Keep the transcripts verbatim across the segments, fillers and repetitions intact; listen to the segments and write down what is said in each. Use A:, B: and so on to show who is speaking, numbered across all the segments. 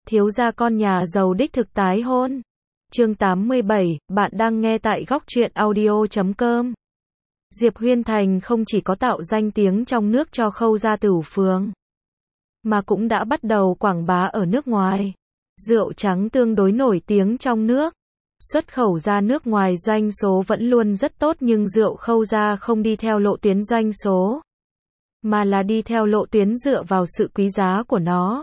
A: Thiếu gia con nhà giàu đích thực tái hôn. Chương tám mươi bảy, bạn đang nghe tại góc truyện audio chấm com. Diệp Huyên Thành không chỉ có tạo danh tiếng trong nước cho Khâu gia Tửu Phường, mà cũng đã bắt đầu quảng bá ở nước ngoài. Rượu trắng tương đối nổi tiếng trong nước, xuất khẩu ra nước ngoài doanh số vẫn luôn rất tốt, nhưng rượu Khâu gia không đi theo lộ tuyến doanh số, mà là đi theo lộ tuyến dựa vào sự quý giá của nó.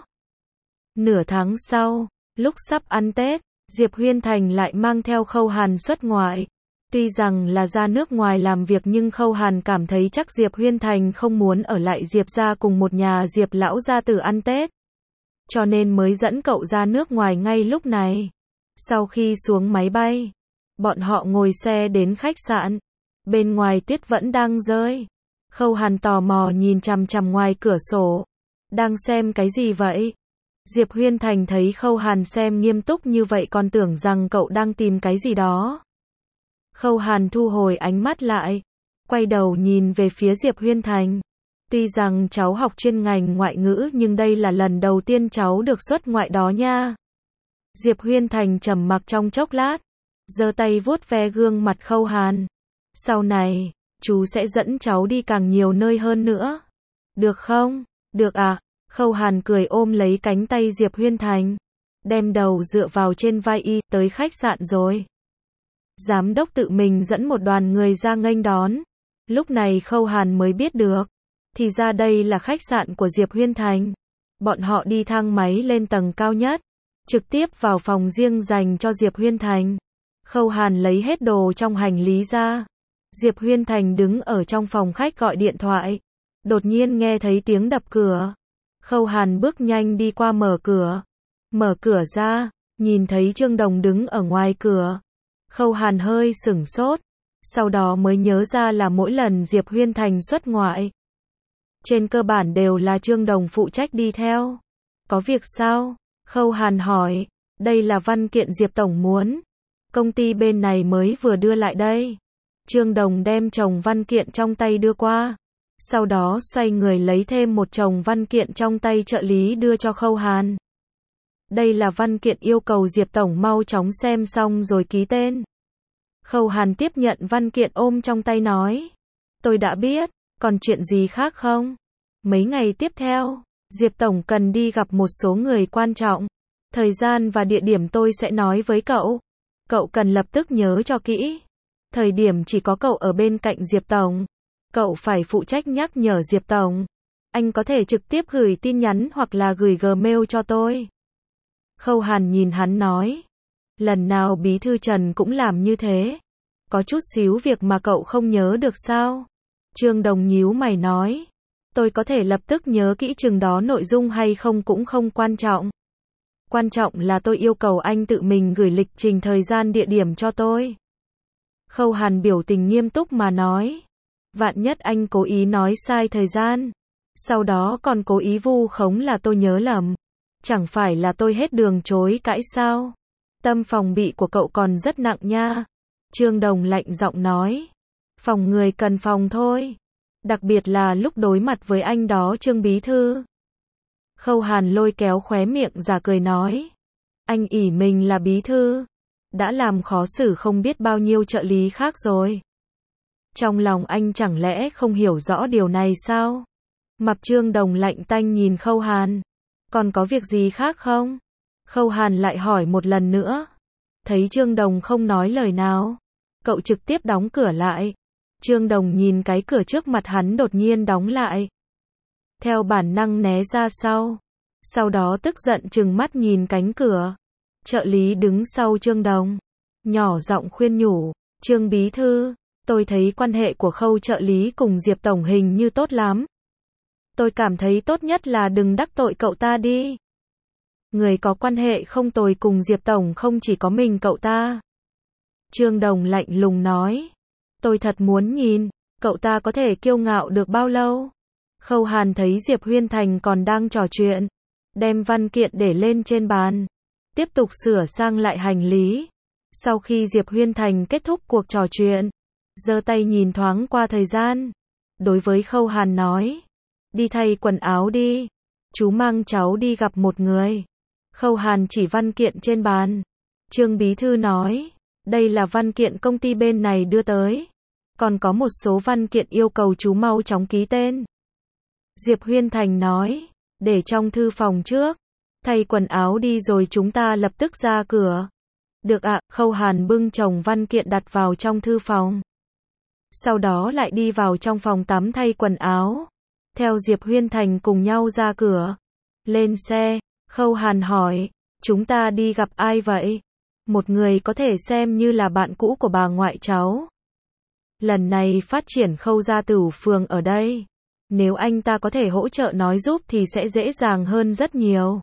A: Nửa tháng sau, lúc sắp ăn Tết, Diệp Huyên Thành lại mang theo Khâu Hàn xuất ngoại. Tuy rằng là ra nước ngoài làm việc, nhưng Khâu Hàn cảm thấy chắc Diệp Huyên Thành không muốn ở lại Diệp gia cùng một nhà Diệp lão gia tử ăn Tết, cho nên mới dẫn cậu ra nước ngoài ngay lúc này. Sau khi xuống máy bay, bọn họ ngồi xe đến khách sạn. Bên ngoài tuyết vẫn đang rơi. Khâu Hàn tò mò nhìn chằm chằm ngoài cửa sổ. Đang xem cái gì vậy? Diệp Huyên Thành thấy Khâu Hàn xem nghiêm túc như vậy còn tưởng rằng cậu đang tìm cái gì đó. Khâu Hàn thu hồi ánh mắt lại, quay đầu nhìn về phía Diệp Huyên Thành. Tuy rằng cháu học chuyên ngành ngoại ngữ, nhưng đây là lần đầu tiên cháu được xuất ngoại đó nha. Diệp Huyên Thành trầm mặc trong chốc lát, giơ tay vuốt ve gương mặt Khâu Hàn. Sau này, chú sẽ dẫn cháu đi càng nhiều nơi hơn nữa. Được không? Được ạ. À? Khâu Hàn cười ôm lấy cánh tay Diệp Huyên Thành, đem đầu dựa vào trên vai y. Tới khách sạn rồi. Giám đốc tự mình dẫn một đoàn người ra nghênh đón. Lúc này Khâu Hàn mới biết được, thì ra đây là khách sạn của Diệp Huyên Thành. Bọn họ đi thang máy lên tầng cao nhất, trực tiếp vào phòng riêng dành cho Diệp Huyên Thành. Khâu Hàn lấy hết đồ trong hành lý ra. Diệp Huyên Thành đứng ở trong phòng khách gọi điện thoại. Đột nhiên nghe thấy tiếng đập cửa. Khâu Hàn bước nhanh đi qua mở cửa. Mở cửa ra, nhìn thấy Trương Đồng đứng ở ngoài cửa. Khâu Hàn hơi sửng sốt, sau đó mới nhớ ra là mỗi lần Diệp Huyên Thành xuất ngoại, trên cơ bản đều là Trương Đồng phụ trách đi theo. Có việc sao? Khâu Hàn hỏi. Đây là văn kiện Diệp Tổng muốn. Công ty bên này mới vừa đưa lại đây. Trương Đồng đem chồng văn kiện trong tay đưa qua. Sau đó xoay người lấy thêm một chồng văn kiện trong tay trợ lý đưa cho Khâu Hàn. Đây là văn kiện yêu cầu Diệp Tổng mau chóng xem xong rồi ký tên. Khâu Hàn tiếp nhận văn kiện ôm trong tay nói. Tôi đã biết, còn chuyện gì khác không? Mấy ngày tiếp theo, Diệp Tổng cần đi gặp một số người quan trọng. Thời gian và địa điểm tôi sẽ nói với cậu. Cậu cần lập tức nhớ cho kỹ. Thời điểm chỉ có cậu ở bên cạnh Diệp Tổng. Cậu phải phụ trách nhắc nhở Diệp Tổng. Anh có thể trực tiếp gửi tin nhắn hoặc là gửi Gmail cho tôi. Khâu Hàn nhìn hắn nói. Lần nào bí thư Trần cũng làm như thế. Có chút xíu việc mà cậu không nhớ được sao? Trương Đồng nhíu mày nói. Tôi có thể lập tức nhớ kỹ chừng đó nội dung hay không cũng không quan trọng. Quan trọng là tôi yêu cầu anh tự mình gửi lịch trình thời gian địa điểm cho tôi. Khâu Hàn biểu tình nghiêm túc mà nói. Vạn nhất anh cố ý nói sai thời gian, sau đó còn cố ý vu khống là tôi nhớ lầm, chẳng phải là tôi hết đường chối cãi sao? Tâm phòng bị của cậu còn rất nặng nha. Trương Đồng lạnh giọng nói. Phòng người cần phòng thôi. Đặc biệt là lúc đối mặt với anh đó Trương Bí Thư. Khâu Hàn lôi kéo khóe miệng giả cười nói. Anh ỷ mình là bí thư, đã làm khó xử không biết bao nhiêu trợ lý khác rồi. Trong lòng anh chẳng lẽ không hiểu rõ điều này sao? Mặt Trương Đồng lạnh tanh nhìn Khâu Hàn. Còn có việc gì khác không? Khâu Hàn lại hỏi một lần nữa. Thấy Trương Đồng không nói lời nào, cậu trực tiếp đóng cửa lại. Trương Đồng nhìn cái cửa trước mặt hắn đột nhiên đóng lại, theo bản năng né ra sau. Sau đó tức giận trừng mắt nhìn cánh cửa. Trợ lý đứng sau Trương Đồng, nhỏ giọng khuyên nhủ. Trương Bí Thư, tôi thấy quan hệ của Khâu trợ lý cùng Diệp Tổng hình như tốt lắm. Tôi cảm thấy tốt nhất là đừng đắc tội cậu ta đi. Người có quan hệ không tồi cùng Diệp Tổng không chỉ có mình cậu ta. Trương Đồng lạnh lùng nói. Tôi thật muốn nhìn, cậu ta có thể kiêu ngạo được bao lâu. Khâu Hàn thấy Diệp Huyên Thành còn đang trò chuyện, đem văn kiện để lên trên bàn, tiếp tục sửa sang lại hành lý. Sau khi Diệp Huyên Thành kết thúc cuộc trò chuyện, giơ tay nhìn thoáng qua thời gian, đối với Khâu Hàn nói. Đi thay quần áo đi, chú mang cháu đi gặp một người. Khâu Hàn chỉ văn kiện trên bàn. Trương bí thư nói, đây là văn kiện công ty bên này đưa tới. Còn có một số văn kiện yêu cầu chú mau chóng ký tên. Diệp Huyên Thành nói, để trong thư phòng trước. Thay quần áo đi rồi chúng ta lập tức ra cửa. Được ạ, Khâu Hàn bưng chồng văn kiện đặt vào trong thư phòng. Sau đó lại đi vào trong phòng tắm thay quần áo. Theo Diệp Huyên Thành cùng nhau ra cửa. Lên xe, Khâu Hàn hỏi, chúng ta đi gặp ai vậy? Một người có thể xem như là bạn cũ của bà ngoại cháu. Lần này phát triển Khâu gia tửu phường ở đây. Nếu anh ta có thể hỗ trợ nói giúp thì sẽ dễ dàng hơn rất nhiều.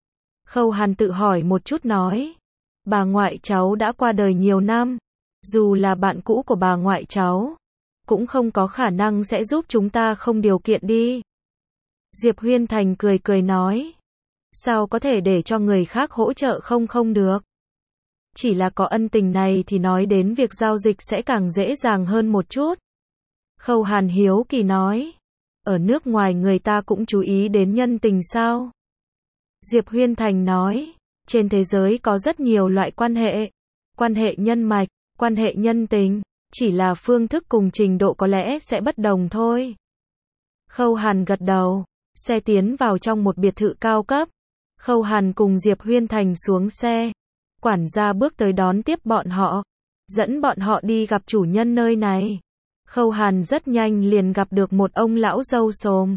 A: Khâu Hàn tự hỏi một chút nói. Bà ngoại cháu đã qua đời nhiều năm. Dù là bạn cũ của bà ngoại cháu, cũng không có khả năng sẽ giúp chúng ta không điều kiện đi. Diệp Huyên Thành cười cười nói. Sao có thể để cho người khác hỗ trợ không không được? Chỉ là có ân tình này thì nói đến việc giao dịch sẽ càng dễ dàng hơn một chút. Khâu Hàn hiếu kỳ nói. Ở nước ngoài người ta cũng chú ý đến nhân tình sao? Diệp Huyên Thành nói. Trên thế giới có rất nhiều loại quan hệ. Quan hệ nhân mạch, quan hệ nhân tình. Chỉ là phương thức cùng trình độ có lẽ sẽ bất đồng thôi. Khâu Hàn gật đầu. Xe tiến vào trong một biệt thự cao cấp. Khâu Hàn cùng Diệp Huyên Thành xuống xe. Quản gia bước tới đón tiếp bọn họ. Dẫn bọn họ đi gặp chủ nhân nơi này. Khâu Hàn rất nhanh liền gặp được một ông lão râu xồm.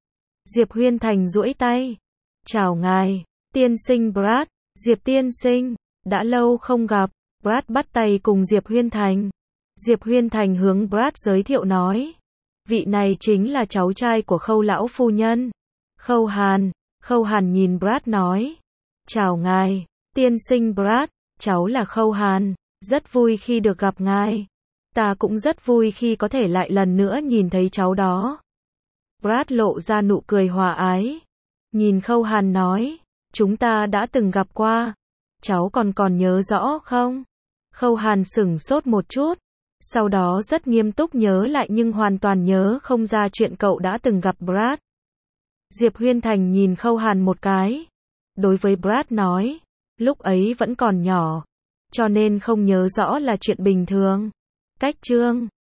A: Diệp Huyên Thành duỗi tay. Chào ngài, tiên sinh Brad. Diệp tiên sinh, đã lâu không gặp. Brad bắt tay cùng Diệp Huyên Thành. Diệp Huyên Thành hướng Brad giới thiệu nói. Vị này chính là cháu trai của Khâu lão phu nhân. Khâu Hàn. Khâu Hàn nhìn Brad nói. Chào ngài, tiên sinh Brad. Cháu là Khâu Hàn. Rất vui khi được gặp ngài. Ta cũng rất vui khi có thể lại lần nữa nhìn thấy cháu đó. Brad lộ ra nụ cười hòa ái. Nhìn Khâu Hàn nói. Chúng ta đã từng gặp qua. Cháu còn còn nhớ rõ không? Khâu Hàn sửng sốt một chút. Sau đó rất nghiêm túc nhớ lại nhưng hoàn toàn nhớ không ra chuyện cậu đã từng gặp Brad. Diệp Huyên Thành nhìn Khâu Hàn một cái. Đối với Brad nói. Lúc ấy vẫn còn nhỏ. Cho nên không nhớ rõ là chuyện bình thường. Cách chương